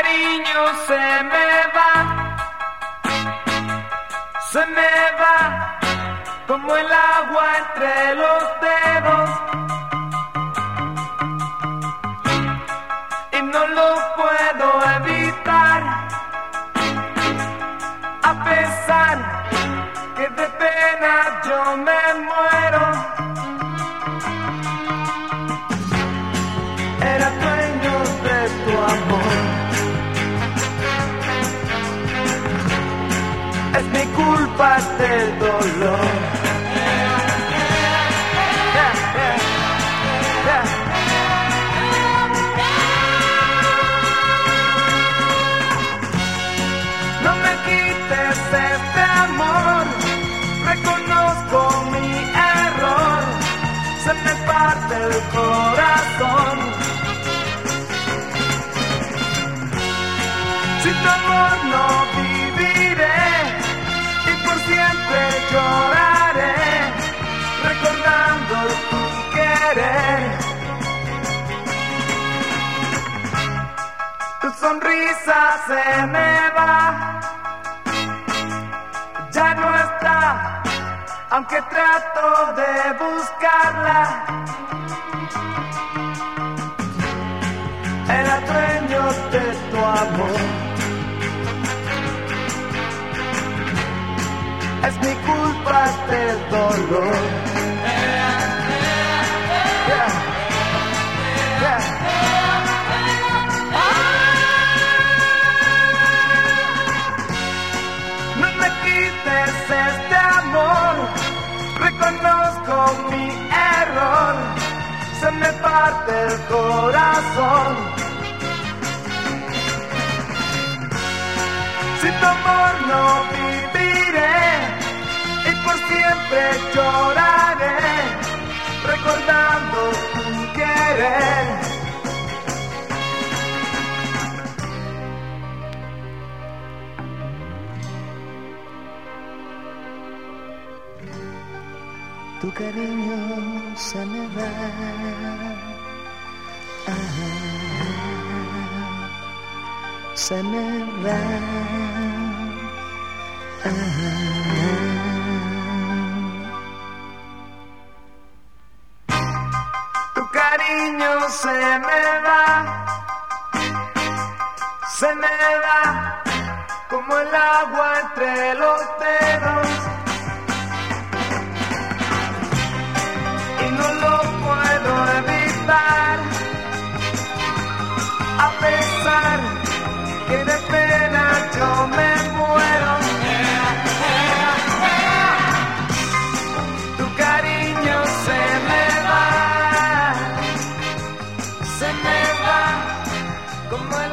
cariño se me va como el agua entre los dedos y no lo puedo evitar, a pesar que de pena yo me muero. Era dueño de tu amor. Es mi culpa del dolor. No me quites este amor. Reconozco mi error. Se me parte el corazón. Sin tu amor no viviré y por siempre lloraré, recordando tu querer. Tu sonrisa se me va, ya no está, aunque trato de buscarla. Era dueño de tu amor. Es mi culpa del dolor. Yeah. Yeah. No me quites este amor. Reconozco mi error. Se me parte el corazón. Sin tu amor no viviré y por siempre lloraré, recordando tu querer. Tu cariño se me va. Se me va. Tu cariño se me va como el agua entre los dedos y no lo puedo evitar, a pesar que de pena yo me muero. Tu cariño se me va como